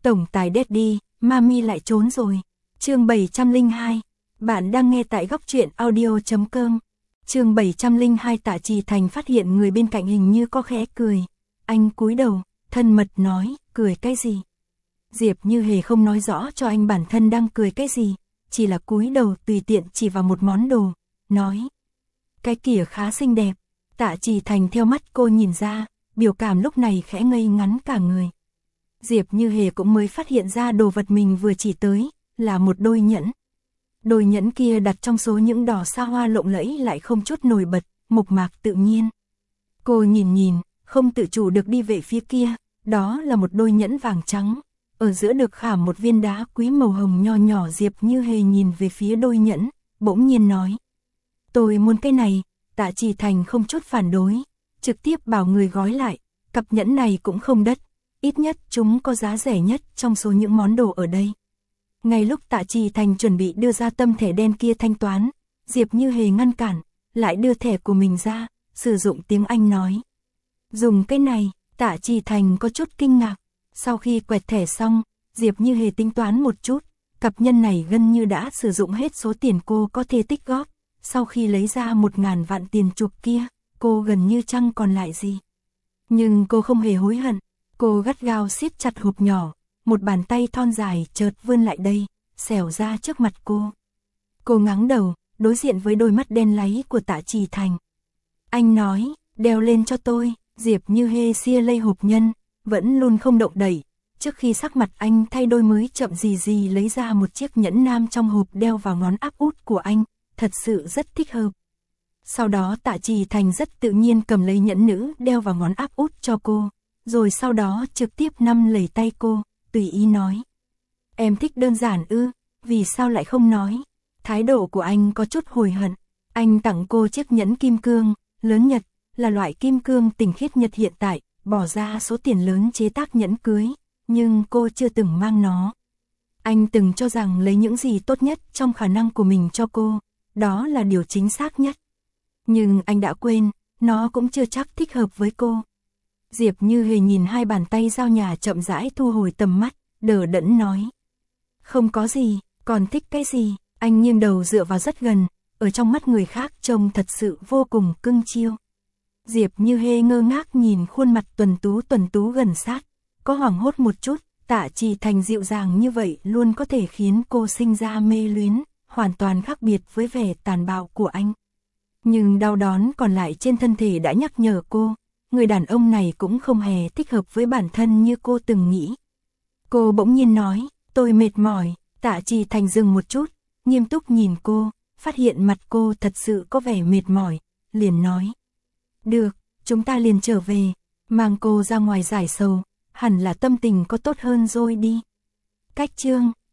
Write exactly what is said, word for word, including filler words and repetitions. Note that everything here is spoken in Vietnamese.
Tổng tài Daddy, Mami lại trốn rồi. Chương bảy trăm lẻ hai. Bạn đang nghe tại góc truyện audio chấm com. Chương bảy trăm lẻ hai. Tạ Trì Thành phát hiện người bên cạnh hình như có khẽ cười. Anh cúi đầu, thân mật nói, cười cái gì? Diệp Như Hề không nói rõ cho anh bản thân đang cười cái gì, chỉ là cúi đầu tùy tiện chỉ vào một món đồ, nói. Cái kia khá xinh đẹp. Tạ Trì Thành theo mắt cô nhìn ra, biểu cảm lúc này khẽ ngây ngắn cả người. Diệp Như Hề cũng mới phát hiện ra đồ vật mình vừa chỉ tới, là một đôi nhẫn. Đôi nhẫn kia đặt trong số những đỏ sa hoa lộng lẫy lại không chút nổi bật, mộc mạc tự nhiên. Cô nhìn nhìn, không tự chủ được đi về phía kia, đó là một đôi nhẫn vàng trắng. Ở giữa được khảm một viên đá quý màu hồng nho nhỏ. Diệp Như Hề nhìn về phía đôi nhẫn, bỗng nhiên nói. Tôi muốn cái này. Tạ Trì Thành không chút phản đối, trực tiếp bảo người gói lại, cặp nhẫn này cũng không đắt, ít nhất chúng có giá rẻ nhất trong số những món đồ ở đây. Ngay lúc Tạ Trì Thành chuẩn bị đưa ra tấm thẻ đen kia thanh toán, Diệp Như Hề ngăn cản, lại đưa thẻ của mình ra, sử dụng tiếng Anh nói. Dùng cái này. Tạ Trì Thành có chút kinh ngạc, sau khi quẹt thẻ xong, Diệp Như Hề tính toán một chút, cặp nhân này gần như đã sử dụng hết số tiền cô có thể tích góp. Sau khi lấy ra một ngàn vạn tiền chuộc kia, cô gần như chẳng còn lại gì. Nhưng cô không hề hối hận, cô gắt gao siết chặt hộp nhỏ, một bàn tay thon dài chợt vươn lại đây, xẻo ra trước mặt cô. Cô ngáng đầu, đối diện với đôi mắt đen láy của Tạ Trì Thành. Anh nói, đeo lên cho tôi. Diệp Như Hề xia lây hộp nhân, vẫn luôn không động đậy. Trước khi sắc mặt anh thay đổi mới chậm gì gì lấy ra một chiếc nhẫn nam trong hộp đeo vào ngón áp út của anh. Thật sự rất thích hợp. Sau đó Tạ Trì Thành rất tự nhiên cầm lấy nhẫn nữ đeo vào ngón áp út cho cô, rồi sau đó trực tiếp nắm lấy tay cô, tùy ý nói. Em thích đơn giản ư, vì sao lại không nói? Thái độ của anh có chút hối hận. Anh tặng cô chiếc nhẫn kim cương, lớn nhất, là loại kim cương tinh khiết nhất hiện tại, bỏ ra số tiền lớn chế tác nhẫn cưới, nhưng cô chưa từng mang nó. Anh từng cho rằng lấy những gì tốt nhất trong khả năng của mình cho cô, đó là điều chính xác nhất. Nhưng anh đã quên, nó cũng chưa chắc thích hợp với cô. Diệp Như Hề nhìn hai bàn tay giao nhà chậm rãi thu hồi tầm mắt, đờ đẫn nói. Không có gì, còn thích cái gì? Anh nghiêng đầu dựa vào rất gần, ở trong mắt người khác trông thật sự vô cùng cưng chiêu. Diệp Như Hề ngơ ngác nhìn khuôn mặt tuần tú tuần tú gần sát, có hoảng hốt một chút. Tạ Trì Thành dịu dàng như vậy luôn có thể khiến cô sinh ra mê luyến, hoàn toàn khác biệt với vẻ tàn bạo của anh. Nhưng đau đớn còn lại trên thân thể đã nhắc nhở cô, người đàn ông này cũng không hề thích hợp với bản thân như cô từng nghĩ. Cô bỗng nhiên nói, tôi mệt mỏi. Tạ Trì Thành dừng một chút, nghiêm túc nhìn cô, phát hiện mặt cô thật sự có vẻ mệt mỏi, liền nói. Được, chúng ta liền trở về, mang cô ra ngoài giải sầu, hẳn là tâm tình có tốt hơn rồi đi. Cách chương